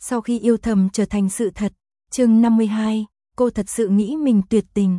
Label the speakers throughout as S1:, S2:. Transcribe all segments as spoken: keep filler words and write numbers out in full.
S1: Sau khi yêu thầm trở thành sự thật, chương năm mươi hai, cô thật sự nghĩ mình tuyệt tình.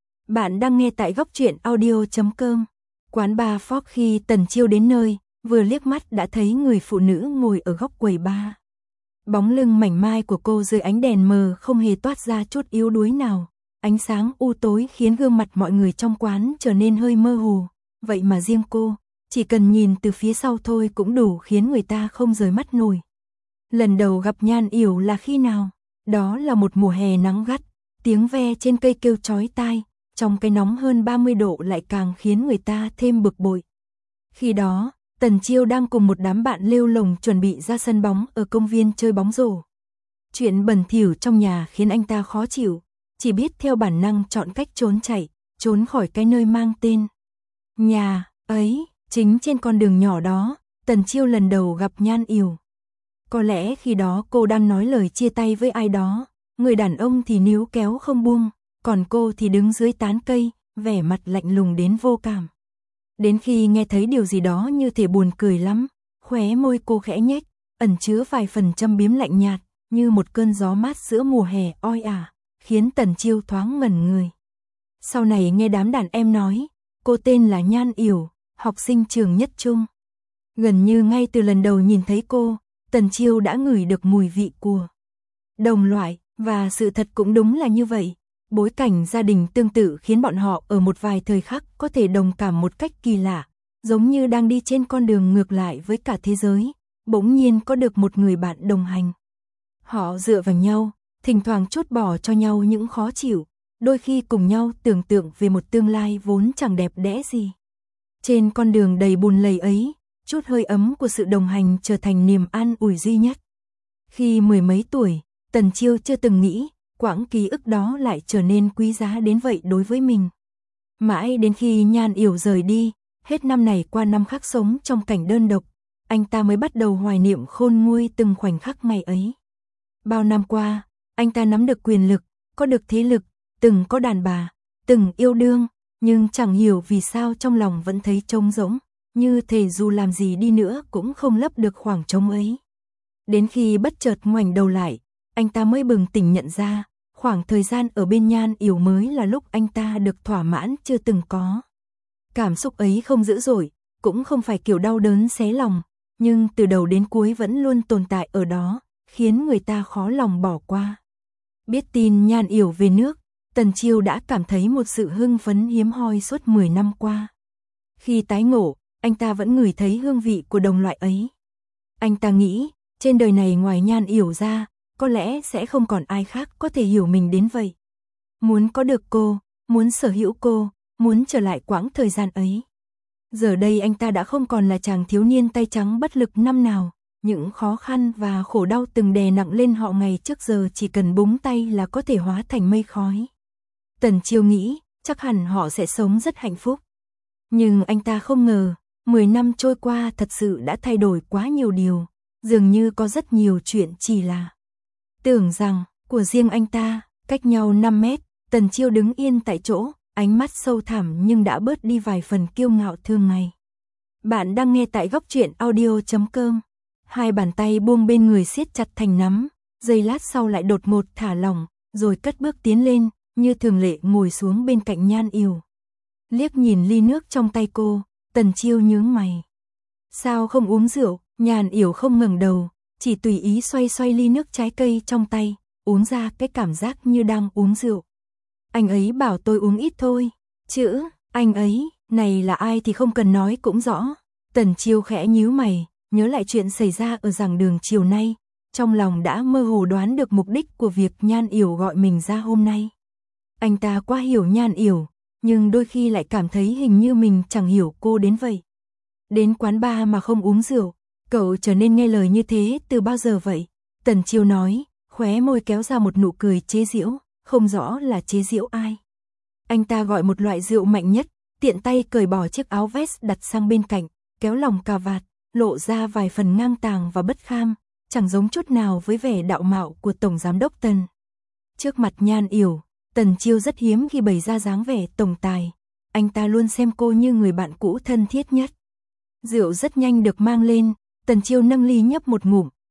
S1: Bạn đang nghe tại góc truyện audio chấm com. Quán bar Fox. Khi Tần Chiêu đến nơi, vừa liếc mắt đã thấy người phụ nữ ngồi ở góc quầy bar. Bóng lưng mảnh mai của cô dưới ánh đèn mờ không hề toát ra chút yếu đuối nào. Ánh sáng u tối khiến gương mặt mọi người trong quán trở nên hơi mơ hồ. Vậy mà riêng cô, chỉ cần nhìn từ phía sau thôi cũng đủ khiến người ta không rời mắt nổi. Lần đầu gặp Nhan Yểu là khi nào? Đó là một mùa hè nắng gắt, tiếng ve trên cây kêu chói tai, trong cái nóng hơn ba mươi độ lại càng khiến người ta thêm bực bội. Khi đó, Tần Chiêu đang cùng một đám bạn lêu lồng chuẩn bị ra sân bóng ở công viên chơi bóng rổ. Chuyện bẩn thỉu trong nhà khiến anh ta khó chịu, chỉ biết theo bản năng chọn cách trốn chạy, trốn khỏi cái nơi mang tên nhà ấy. Chính trên con đường nhỏ đó, Tần Chiêu lần đầu gặp Nhan Yểu. Có lẽ khi đó cô đang nói lời chia tay với ai đó, người đàn ông thì níu kéo không buông, còn cô thì đứng dưới tán cây, vẻ mặt lạnh lùng đến vô cảm. Đến khi nghe thấy điều gì đó như thể buồn cười lắm, khóe môi cô khẽ nhếch, ẩn chứa vài phần châm biếm lạnh nhạt, như một cơn gió mát giữa mùa hè oi ả, khiến Tần Chiêu thoáng ngẩn người. Sau này nghe đám đàn em nói, cô tên là Nhan Yểu, học sinh trường nhất trung. Gần như ngay từ lần đầu nhìn thấy cô, Tần Chiêu đã ngửi được mùi vị của đồng loại, và sự thật cũng đúng là như vậy. Bối cảnh gia đình tương tự khiến bọn họ ở một vài thời khắc có thể đồng cảm một cách kỳ lạ, giống như đang đi trên con đường ngược lại với cả thế giới, bỗng nhiên có được một người bạn đồng hành. Họ dựa vào nhau, thỉnh thoảng trút bỏ cho nhau những khó chịu, đôi khi cùng nhau tưởng tượng về một tương lai vốn chẳng đẹp đẽ gì. Trên con đường đầy bùn lầy ấy, chút hơi ấm của sự đồng hành trở thành niềm an ủi duy nhất. Khi mười mấy tuổi, Tần Chiêu chưa từng nghĩ, quãng ký ức đó lại trở nên quý giá đến vậy đối với mình. Mãi đến khi Nhan Yểu rời đi, hết năm này qua năm khác sống trong cảnh đơn độc, anh ta mới bắt đầu hoài niệm khôn nguôi từng khoảnh khắc ngày ấy. Bao năm qua, anh ta nắm được quyền lực, có được thế lực, từng có đàn bà, từng yêu đương, nhưng chẳng hiểu vì sao trong lòng vẫn thấy trống rỗng, như thể dù làm gì đi nữa cũng không lấp được khoảng trống ấy. Đến khi bất chợt ngoảnh đầu lại, anh ta mới bừng tỉnh nhận ra, khoảng thời gian ở bên Nhan Yểu mới là lúc anh ta được thỏa mãn chưa từng có. Cảm xúc ấy không dữ dội, cũng không phải kiểu đau đớn xé lòng, nhưng từ đầu đến cuối vẫn luôn tồn tại ở đó, khiến người ta khó lòng bỏ qua. Biết tin Nhan Yểu về nước, Tần Chiêu đã cảm thấy một sự hưng phấn hiếm hoi suốt mười năm qua. Khi tái ngộ, anh ta vẫn ngửi thấy hương vị của đồng loại ấy. Anh ta nghĩ, trên đời này ngoài Nhan Yểu ra, có lẽ sẽ không còn ai khác có thể hiểu mình đến vậy. Muốn có được cô, muốn sở hữu cô, muốn trở lại quãng thời gian ấy. Giờ đây anh ta đã không còn là chàng thiếu niên tay trắng bất lực năm nào, những khó khăn và khổ đau từng đè nặng lên họ ngày trước giờ chỉ cần búng tay là có thể hóa thành mây khói. Tần Chiêu nghĩ, chắc hẳn họ sẽ sống rất hạnh phúc. Nhưng anh ta không ngờ, mười năm trôi qua thật sự đã thay đổi quá nhiều điều, dường như có rất nhiều chuyện chỉ là tưởng rằng, của riêng anh ta. Cách nhau năm mét, Tần Chiêu đứng yên tại chỗ, ánh mắt sâu thẳm nhưng đã bớt đi vài phần kiêu ngạo thường ngày. Bạn đang nghe tại góc truyện audio chấm com. Hai bàn tay buông bên người siết chặt thành nắm, giây lát sau lại đột ngột thả lỏng, rồi cất bước tiến lên, như thường lệ ngồi xuống bên cạnh Nhan Yểu. Liếc nhìn ly nước trong tay cô, Tần Chiêu nhướng mày. Sao không uống rượu? Nhan Yểu không ngẩng đầu, chỉ tùy ý xoay xoay ly nước trái cây trong tay, uống ra cái cảm giác như đang uống rượu. Anh ấy bảo tôi uống ít thôi. Chữ, anh ấy, này là ai thì không cần nói cũng rõ. Tần Chiêu khẽ nhíu mày, nhớ lại chuyện xảy ra ở giảng đường chiều nay, trong lòng đã mơ hồ đoán được mục đích của việc Nhan Yểu gọi mình ra hôm nay. Anh ta quá hiểu Nhan Yểu, nhưng đôi khi lại cảm thấy hình như mình chẳng hiểu cô đến vậy. Đến quán bar mà không uống rượu, cậu trở nên nghe lời như thế từ bao giờ vậy? Tần Chiêu nói, khóe môi kéo ra một nụ cười chế giễu, không rõ là chế giễu ai. Anh ta gọi một loại rượu mạnh nhất, tiện tay cởi bỏ chiếc áo vest đặt sang bên cạnh, kéo lòng cà vạt, lộ ra vài phần ngang tàng và bất kham, chẳng giống chút nào với vẻ đạo mạo của Tổng Giám đốc Tần. Trước mặt Nhan Yểu, Tần Chiêu rất hiếm khi bày ra dáng vẻ tổng tài, anh ta luôn xem cô như người bạn cũ thân thiết nhất. Rượu rất nhanh được mang lên, Tần Chiêu nâng ly nhấp một ngụm,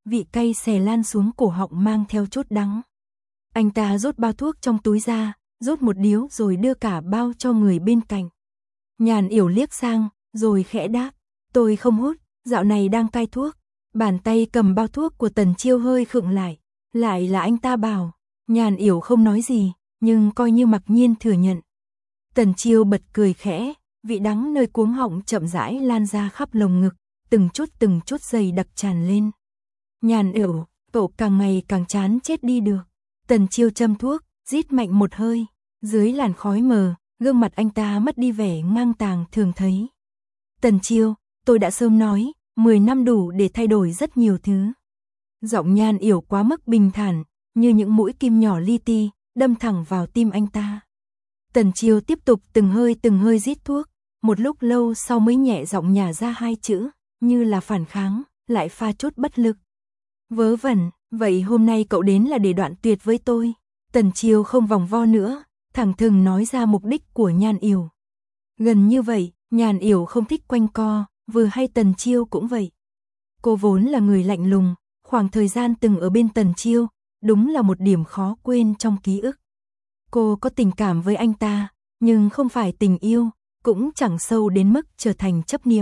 S1: vị cay xè lan xuống cổ họng mang theo chút đắng. Anh ta rút bao thuốc trong túi ra, rút một điếu rồi đưa cả bao cho người bên cạnh. Nhàn Yểu liếc sang, rồi khẽ đáp, tôi không hút, dạo này đang cai thuốc. Bàn tay cầm bao thuốc của Tần Chiêu hơi khựng lại, lại là anh ta bảo. Nhàn Yểu không nói gì, nhưng coi như mặc nhiên thừa nhận. Tần Chiêu bật cười khẽ, vị đắng nơi cuống họng chậm rãi lan ra khắp lồng ngực, từng chút từng chút dày đặc tràn lên. Nhàn Yểu, cậu càng ngày càng chán chết đi được. Tần Chiêu châm thuốc, rít mạnh một hơi, dưới làn khói mờ, gương mặt anh ta mất đi vẻ ngang tàng thường thấy. Tần Chiêu, tôi đã sớm nói, mười năm đủ để thay đổi rất nhiều thứ. Giọng Nhàn Yểu quá mức bình thản, như những mũi kim nhỏ li ti, đâm thẳng vào tim anh ta. Tần Chiêu tiếp tục từng hơi từng hơi rít thuốc, một lúc lâu sau mới nhẹ giọng nhả ra hai chữ, như là phản kháng, lại pha chút bất lực. Vớ vẩn, vậy hôm nay cậu đến là để đoạn tuyệt với tôi. Tần Chiêu không vòng vo nữa, thẳng thừng nói ra mục đích của Nhàn Yểu. Gần như vậy, Nhàn Yểu không thích quanh co, vừa hay Tần Chiêu cũng vậy. Cô vốn là người lạnh lùng, khoảng thời gian từng ở bên Tần Chiêu, đúng là một điểm khó quên trong ký ức. Cô có tình cảm với anh ta, nhưng không phải tình yêu, cũng chẳng sâu đến mức trở thành chấp niệm.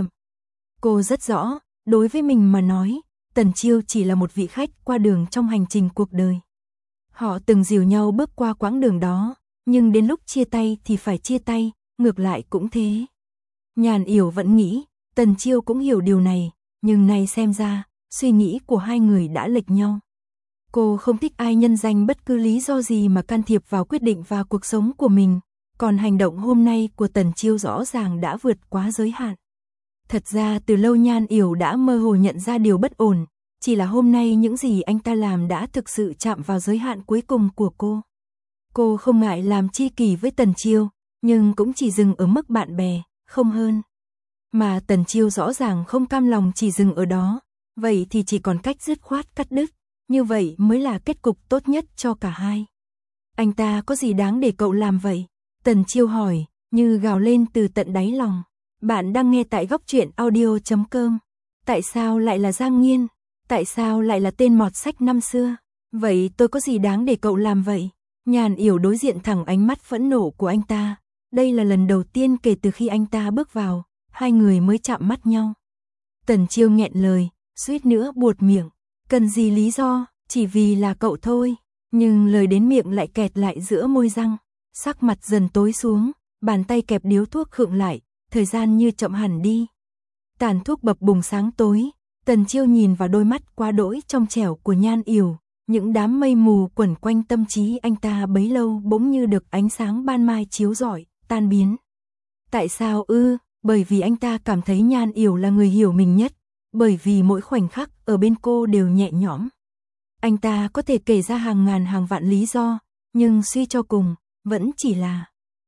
S1: Cô rất rõ, đối với mình mà nói, Tần Chiêu chỉ là một vị khách qua đường trong hành trình cuộc đời. Họ từng dìu nhau bước qua quãng đường đó, nhưng đến lúc chia tay thì phải chia tay, ngược lại cũng thế. Nhàn Yểu vẫn nghĩ, Tần Chiêu cũng hiểu điều này, nhưng nay xem ra, suy nghĩ của hai người đã lệch nhau. Cô không thích ai nhân danh bất cứ lý do gì mà can thiệp vào quyết định và cuộc sống của mình, còn hành động hôm nay của Tần Chiêu rõ ràng đã vượt quá giới hạn. Thật ra từ lâu Nhàn Yểu đã mơ hồ nhận ra điều bất ổn, chỉ là hôm nay những gì anh ta làm đã thực sự chạm vào giới hạn cuối cùng của cô. Cô không ngại làm tri kỷ với Tần Chiêu, nhưng cũng chỉ dừng ở mức bạn bè, không hơn. Mà Tần Chiêu rõ ràng không cam lòng chỉ dừng ở đó, vậy thì chỉ còn cách dứt khoát cắt đứt, như vậy mới là kết cục tốt nhất cho cả hai. Anh ta có gì đáng để cậu làm vậy? Tần Chiêu hỏi, như gào lên từ tận đáy lòng. Bạn đang nghe tại góc truyện audio chấm com. Tại sao lại là Giang Nghiên? Tại sao lại là tên mọt sách năm xưa? Vậy tôi có gì đáng để cậu làm vậy? Nhàn Yểu đối diện thẳng ánh mắt phẫn nộ của anh ta. Đây là lần đầu tiên kể từ khi anh ta bước vào, hai người mới chạm mắt nhau. Tần Chiêu nghẹn lời, suýt nữa buột miệng. Cần gì lý do, chỉ vì là cậu thôi. Nhưng lời đến miệng lại kẹt lại giữa môi răng. Sắc mặt dần tối xuống, bàn tay kẹp điếu thuốc khựng lại, thời gian như chậm hẳn đi. Tàn thuốc bập bùng sáng tối, Tần Chiêu nhìn vào đôi mắt quá đỗi trong trẻo của Nhàn Yểu, những đám mây mù quẩn quanh tâm trí anh ta bấy lâu bỗng như được ánh sáng ban mai chiếu rọi, tan biến. Tại sao ư? Bởi vì anh ta cảm thấy Nhàn Yểu là người hiểu mình nhất, bởi vì mỗi khoảnh khắc ở bên cô đều nhẹ nhõm. Anh ta có thể kể ra hàng ngàn hàng vạn lý do, nhưng suy cho cùng, vẫn chỉ là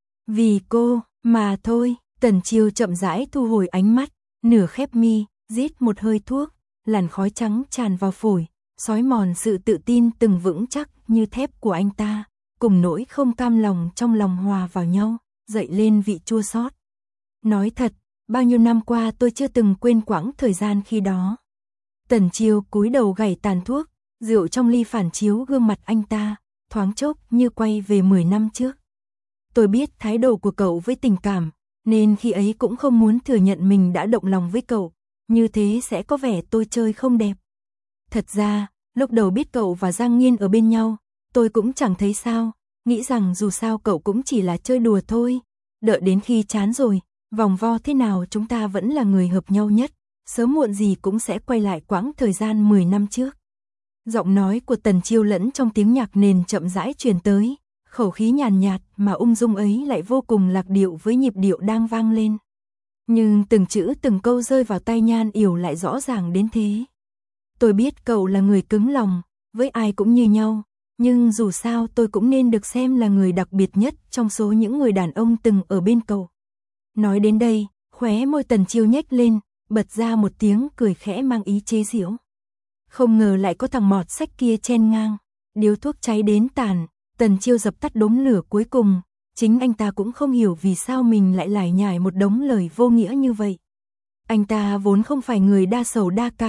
S1: vì cô mà thôi. Tần Chiêu chậm rãi thu hồi ánh mắt, nửa khép mi, rít một hơi thuốc, làn khói trắng tràn vào phổi, xói mòn sự tự tin từng vững chắc như thép của anh ta, cùng nỗi không cam lòng trong lòng hòa vào nhau, dậy lên vị chua xót. Nói thật, bao nhiêu năm qua tôi chưa từng quên quãng thời gian khi đó. Tần Chiêu cúi đầu gảy tàn thuốc, rượu trong ly phản chiếu gương mặt anh ta, thoáng chốc như quay về mười năm trước. Tôi biết thái độ của cậu với tình cảm, nên khi ấy cũng không muốn thừa nhận mình đã động lòng với cậu, như thế sẽ có vẻ tôi chơi không đẹp. Thật ra, lúc đầu biết cậu và Giang Nghiên ở bên nhau, tôi cũng chẳng thấy sao, nghĩ rằng dù sao cậu cũng chỉ là chơi đùa thôi. Đợi đến khi chán rồi, vòng vo thế nào chúng ta vẫn là người hợp nhau nhất, sớm muộn gì cũng sẽ quay lại quãng thời gian mười năm trước. Giọng nói của Tần Chiêu lẫn trong tiếng nhạc nền chậm rãi truyền tới, khẩu khí nhàn nhạt mà ung dung ấy lại vô cùng lạc điệu với nhịp điệu đang vang lên. Nhưng từng chữ từng câu rơi vào tai Nhàn Yểu lại rõ ràng đến thế. Tôi biết cậu là người cứng lòng, với ai cũng như nhau, nhưng dù sao tôi cũng nên được xem là người đặc biệt nhất trong số những người đàn ông từng ở bên cậu. Nói đến đây, khóe môi Tần Chiêu nhếch lên, bật ra một tiếng cười khẽ mang ý chế giễu. Không ngờ lại có thằng mọt sách kia chen ngang, điếu thuốc cháy đến tàn, Tần Chiêu dập tắt đốm lửa cuối cùng, chính anh ta cũng không hiểu vì sao mình lại lải nhải một đống lời vô nghĩa như vậy. Anh ta vốn không phải người đa sầu đa cảm,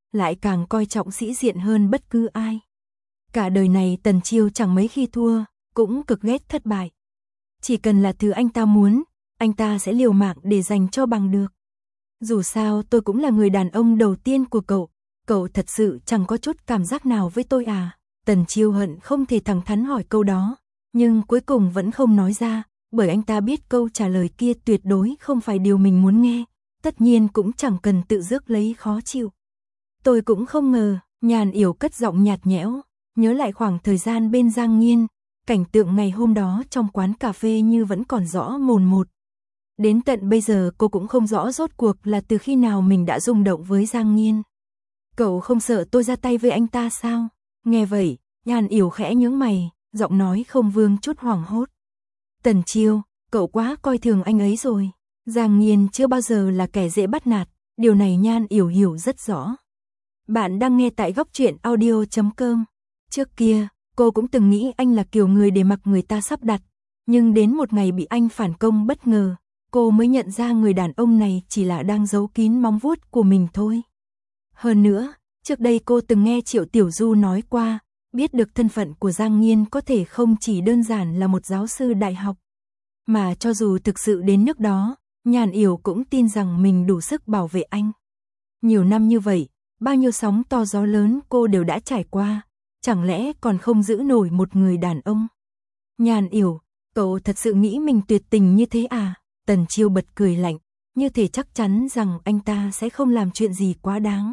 S1: lại càng coi trọng sĩ diện hơn bất cứ ai. Cả đời này Tần Chiêu chẳng mấy khi thua, cũng cực ghét thất bại. Chỉ cần là thứ anh ta muốn, anh ta sẽ liều mạng để giành cho bằng được. Dù sao tôi cũng là người đàn ông đầu tiên của cậu, cậu thật sự chẳng có chút cảm giác nào với tôi à? Tần Chiêu hận không thể thẳng thắn hỏi câu đó, nhưng cuối cùng vẫn không nói ra, bởi anh ta biết câu trả lời kia tuyệt đối không phải điều mình muốn nghe, tất nhiên cũng chẳng cần tự rước lấy khó chịu. Tôi cũng không ngờ, Nhàn Yểu cất giọng nhạt nhẽo, nhớ lại khoảng thời gian bên Giang Nghiên, cảnh tượng ngày hôm đó trong quán cà phê như vẫn còn rõ mồn một. Đến tận bây giờ cô cũng không rõ rốt cuộc là từ khi nào mình đã rung động với Giang Nghiên. Cậu không sợ tôi ra tay với anh ta sao? Nghe vậy, Nhàn Yểu khẽ nhướng mày, giọng nói không vương chút hoảng hốt. Tần Chiêu, cậu quá coi thường anh ấy rồi. Giang Nghiên chưa bao giờ là kẻ dễ bắt nạt, điều này Nhan Yểu hiểu rất rõ. Bạn đang nghe tại góc truyện audio chấm com. Trước kia, cô cũng từng nghĩ anh là kiểu người để mặc người ta sắp đặt, nhưng đến một ngày bị anh phản công bất ngờ, cô mới nhận ra người đàn ông này chỉ là đang giấu kín móng vuốt của mình thôi. Hơn nữa, trước đây cô từng nghe Triệu Tiểu Du nói qua, biết được thân phận của Giang Nghiên có thể không chỉ đơn giản là một giáo sư đại học. Mà cho dù thực sự đến nước đó, Nhàn Yểu cũng tin rằng mình đủ sức bảo vệ anh. Nhiều năm như vậy, bao nhiêu sóng to gió lớn cô đều đã trải qua, chẳng lẽ còn không giữ nổi một người đàn ông? Nhàn Yểu, cậu thật sự nghĩ mình tuyệt tình như thế à? Tần Chiêu bật cười lạnh, như thể chắc chắn rằng anh ta sẽ không làm chuyện gì quá đáng.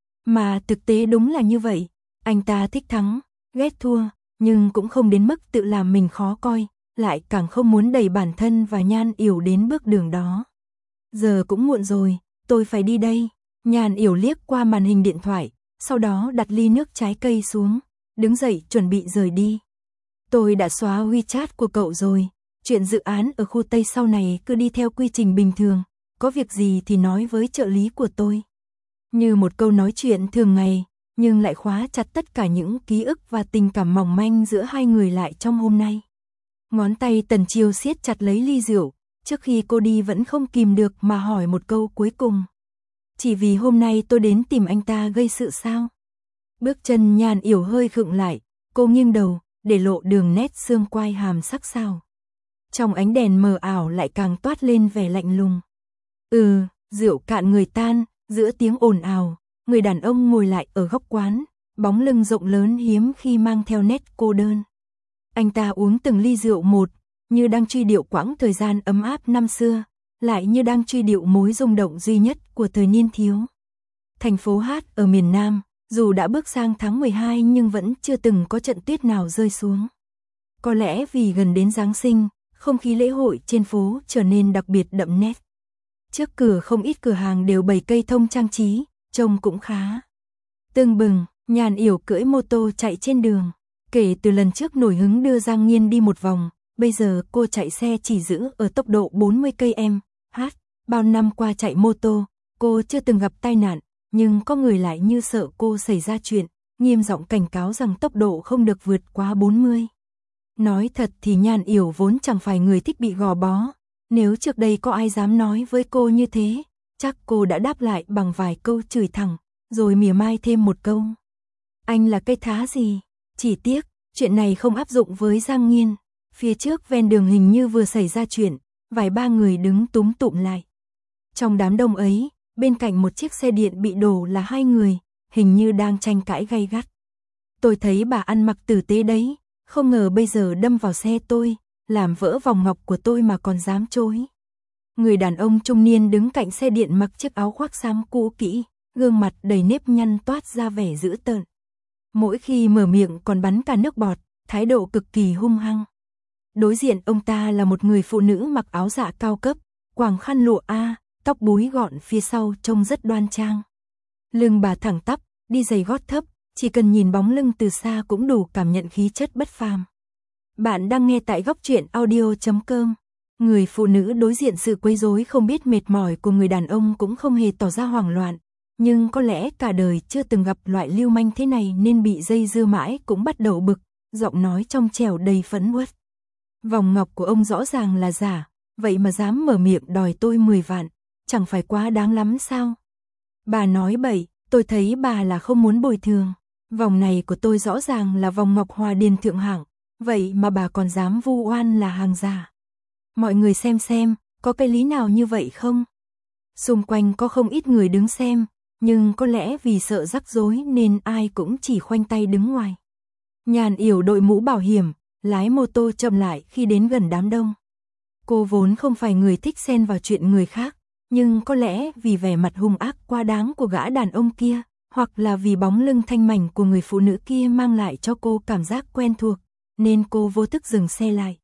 S1: Mà thực tế đúng là như vậy, anh ta thích thắng, ghét thua, nhưng cũng không đến mức tự làm mình khó coi, lại càng không muốn đẩy bản thân và Nhan Yểu đến bước đường đó. Giờ cũng muộn rồi, tôi phải đi đây. Nhan Yểu liếc qua màn hình điện thoại, sau đó đặt ly nước trái cây xuống, đứng dậy chuẩn bị rời đi. Tôi đã xóa WeChat của cậu rồi, chuyện dự án ở khu Tây sau này cứ đi theo quy trình bình thường, có việc gì thì nói với trợ lý của tôi. Như một câu nói chuyện thường ngày, nhưng lại khóa chặt tất cả những ký ức và tình cảm mỏng manh giữa hai người lại trong hôm nay. Ngón tay Tần Chiêu siết chặt lấy ly rượu, trước khi cô đi vẫn không kìm được mà hỏi một câu cuối cùng. Chỉ vì hôm nay tôi đến tìm anh ta gây sự sao? Bước chân Nhàn Yểu hơi khựng lại, cô nghiêng đầu, để lộ đường nét xương quai hàm sắc sảo. Trong ánh đèn mờ ảo lại càng toát lên vẻ lạnh lùng. Ừ, rượu cạn người tan, giữa tiếng ồn ào, người đàn ông ngồi lại ở góc quán, bóng lưng rộng lớn hiếm khi mang theo nét cô đơn. Anh ta uống từng ly rượu một, như đang truy điệu quãng thời gian ấm áp năm xưa, lại như đang truy điệu mối rung động duy nhất của thời niên thiếu. Thành phố Hát ở miền Nam, dù đã bước sang tháng mười hai nhưng vẫn chưa từng có trận tuyết nào rơi xuống. Có lẽ vì gần đến Giáng sinh, không khí lễ hội trên phố trở nên đặc biệt đậm nét. Trước cửa không ít cửa hàng đều bày cây thông trang trí, trông cũng khá tưng bừng. Nhàn Yểu cưỡi mô tô chạy trên đường. Kể từ lần trước nổi hứng đưa Giang Nghiên đi một vòng, bây giờ cô chạy xe chỉ giữ ở tốc độ bốn mươi ki lô mét trên giờ. Bao năm qua chạy mô tô, cô chưa từng gặp tai nạn, nhưng có người lại như sợ cô xảy ra chuyện, nghiêm giọng cảnh cáo rằng tốc độ không được vượt quá bốn mươi. Nói thật thì Nhàn Yểu vốn chẳng phải người thích bị gò bó, nếu trước đây có ai dám nói với cô như thế, chắc cô đã đáp lại bằng vài câu chửi thẳng, rồi mỉa mai thêm một câu. Anh là cây thá gì? Chỉ tiếc, chuyện này không áp dụng với Giang Nghiên. Phía trước ven đường hình như vừa xảy ra chuyện, vài ba người đứng túm tụm lại. Trong đám đông ấy, bên cạnh một chiếc xe điện bị đổ là hai người, hình như đang tranh cãi gay gắt. Tôi thấy bà ăn mặc tử tế đấy, không ngờ bây giờ đâm vào xe tôi, làm vỡ vòng ngọc của tôi mà còn dám chối. Người đàn ông trung niên đứng cạnh xe điện mặc chiếc áo khoác xám cũ kỹ, gương mặt đầy nếp nhăn toát ra vẻ dữ tợn. Mỗi khi mở miệng còn bắn cả nước bọt, thái độ cực kỳ hung hăng. Đối diện ông ta là một người phụ nữ mặc áo dạ cao cấp, quàng khăn lụa A, tóc búi gọn phía sau trông rất đoan trang. Lưng bà thẳng tắp, đi giày gót thấp, chỉ cần nhìn bóng lưng từ xa cũng đủ cảm nhận khí chất bất phàm. Bạn đang nghe tại góc truyện audio chấm com. Người phụ nữ đối diện sự quấy rối không biết mệt mỏi của người đàn ông cũng không hề tỏ ra hoảng loạn, nhưng có lẽ cả đời chưa từng gặp loại lưu manh thế này nên bị dây dưa mãi cũng bắt đầu bực, giọng nói trong trẻo đầy phẫn uất. Vòng ngọc của ông rõ ràng là giả, vậy mà dám mở miệng đòi tôi mười vạn, chẳng phải quá đáng lắm sao? Bà nói bậy, Tôi thấy bà là không muốn bồi thường. Vòng này của tôi rõ ràng là vòng ngọc hòa điền thượng hạng, vậy mà bà còn dám vu oan là hàng giả. Mọi người xem xem, có cái lý nào như vậy không? Xung quanh có không ít người đứng xem, nhưng có lẽ vì sợ rắc rối nên ai cũng chỉ khoanh tay đứng ngoài. Nhàn Yểu đội mũ bảo hiểm, lái mô tô chậm lại khi đến gần đám đông. Cô vốn không phải người thích xen vào chuyện người khác, nhưng có lẽ vì vẻ mặt hung ác quá đáng của gã đàn ông kia, hoặc là vì bóng lưng thanh mảnh của người phụ nữ kia mang lại cho cô cảm giác quen thuộc, nên cô vô thức dừng xe lại.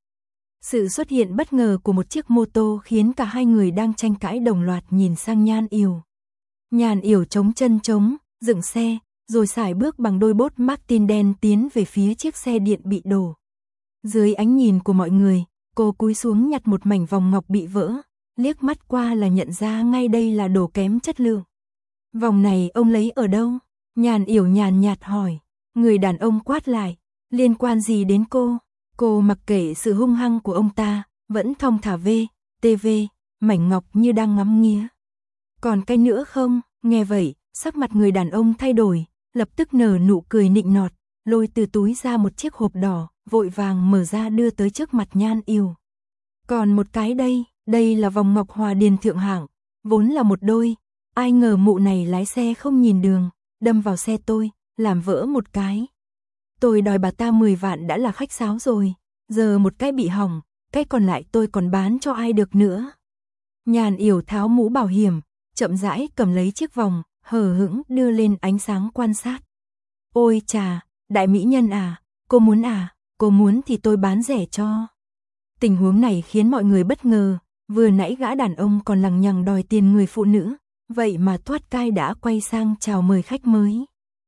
S1: Sự xuất hiện bất ngờ của một chiếc mô tô khiến cả hai người đang tranh cãi đồng loạt nhìn sang Nhan Yểu. Nhan Yểu chống chân chống, dựng xe, rồi sải bước bằng đôi bốt Martin đen tiến về phía chiếc xe điện bị đổ. Dưới ánh nhìn của mọi người, cô cúi xuống nhặt một mảnh vòng ngọc bị vỡ, liếc mắt qua là nhận ra ngay đây là đồ kém chất lượng. Vòng này ông lấy ở đâu? Nhan Yểu nhàn nhạt hỏi. Người đàn ông quát lại, liên quan gì đến cô? Cô mặc kệ sự hung hăng của ông ta, vẫn thong thả về, tê vê, mảnh ngọc như đang ngắm nghía. Còn cái nữa không? Nghe vậy, sắc mặt người đàn ông thay đổi, lập tức nở nụ cười nịnh nọt, lôi từ túi ra một chiếc hộp đỏ, vội vàng mở ra đưa tới trước mặt Nhan Yểu. Còn một cái đây, đây là vòng ngọc hòa điền thượng hạng, vốn là một đôi, ai ngờ mụ này lái xe không nhìn đường, đâm vào xe tôi, làm vỡ một cái. Tôi đòi bà ta mười vạn đã là khách sáo rồi, giờ một cái bị hỏng, cái còn lại tôi còn bán cho ai được nữa. Nhan Yểu tháo mũ bảo hiểm, chậm rãi cầm lấy chiếc vòng, hờ hững đưa lên ánh sáng quan sát. Ôi chà, đại mỹ nhân à, cô muốn à, cô muốn thì tôi bán rẻ cho. Tình huống này khiến mọi người bất ngờ, vừa nãy gã đàn ông còn lằng nhằng đòi tiền người phụ nữ, vậy mà thoát cai đã quay sang chào mời khách mới.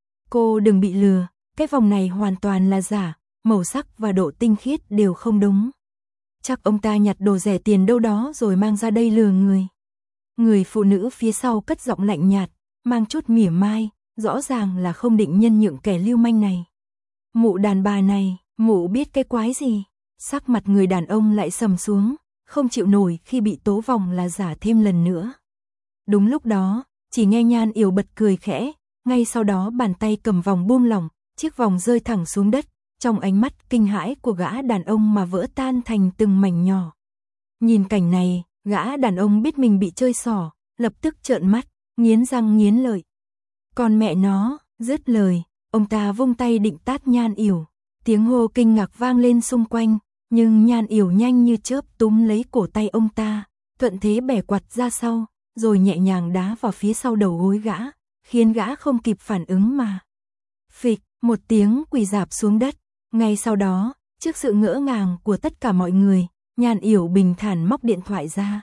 S1: Cô đừng bị lừa, cái vòng này hoàn toàn là giả, màu sắc và độ tinh khiết đều không đúng. Chắc ông ta nhặt đồ rẻ tiền đâu đó rồi mang ra đây lừa người. Người phụ nữ phía sau cất giọng lạnh nhạt, mang chút mỉa mai, rõ ràng là không định nhân nhượng kẻ lưu manh này. Mụ đàn bà này, mụ biết cái quái gì? Sắc mặt người đàn ông lại sầm xuống, không chịu nổi khi bị tố vòng là giả thêm lần nữa. Đúng lúc đó, chỉ nghe Nhan Yểu bật cười khẽ, ngay sau đó bàn tay cầm vòng buông lỏng, chiếc vòng rơi thẳng xuống đất, trong ánh mắt kinh hãi của gã đàn ông mà vỡ tan thành từng mảnh nhỏ. Nhìn cảnh này, gã đàn ông biết mình bị chơi xỏ, lập tức trợn mắt, nghiến răng nghiến lợi. Còn mẹ nó, dứt lời, ông ta vung tay định tát Nhan Yểu. Tiếng hô kinh ngạc vang lên xung quanh, nhưng Nhan Yểu nhanh như chớp túm lấy cổ tay ông ta, thuận thế bẻ quạt ra sau, rồi nhẹ nhàng đá vào phía sau đầu gối gã, khiến gã không kịp phản ứng mà. Phịch, một tiếng quỳ rạp xuống đất. Ngay sau đó, trước sự ngỡ ngàng của tất cả mọi người, Nhan Yểu bình thản móc điện thoại ra.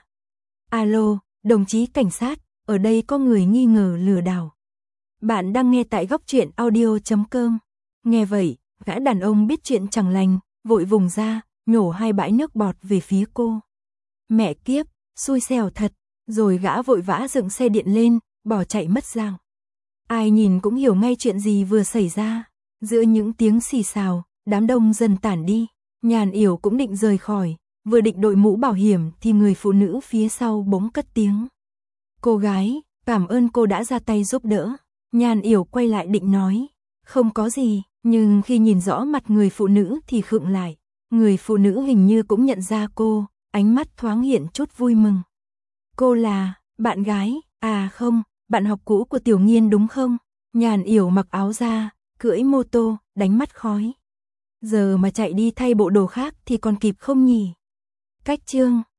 S1: Alo, đồng chí cảnh sát, ở đây có người nghi ngờ lừa đảo. Bạn đang nghe tại góc truyện audio chấm com. Nghe vậy, gã đàn ông biết chuyện chẳng lành, vội vùng ra, nhổ hai bãi nước bọt về phía cô. Mẹ kiếp, xui xẻo thật, rồi gã vội vã dựng xe điện lên, bỏ chạy mất dạng. Ai nhìn cũng hiểu ngay chuyện gì vừa xảy ra. Giữa những tiếng xì xào, đám đông dần tản đi. Nhan Yểu cũng định rời khỏi, vừa định đội mũ bảo hiểm thì người phụ nữ phía sau bỗng cất tiếng. Cô gái, cảm ơn cô đã ra tay giúp đỡ. Nhan Yểu quay lại định nói, không có gì, nhưng khi nhìn rõ mặt người phụ nữ thì khựng lại. Người phụ nữ hình như cũng nhận ra cô, ánh mắt thoáng hiện chút vui mừng. Cô là, bạn gái, à không, bạn học cũ của Tiểu Nghiên đúng không? Nhan Yểu mặc áo da, cưỡi mô tô, đánh mắt khói. Giờ mà chạy đi thay bộ đồ khác thì còn kịp không nhỉ? Cách chương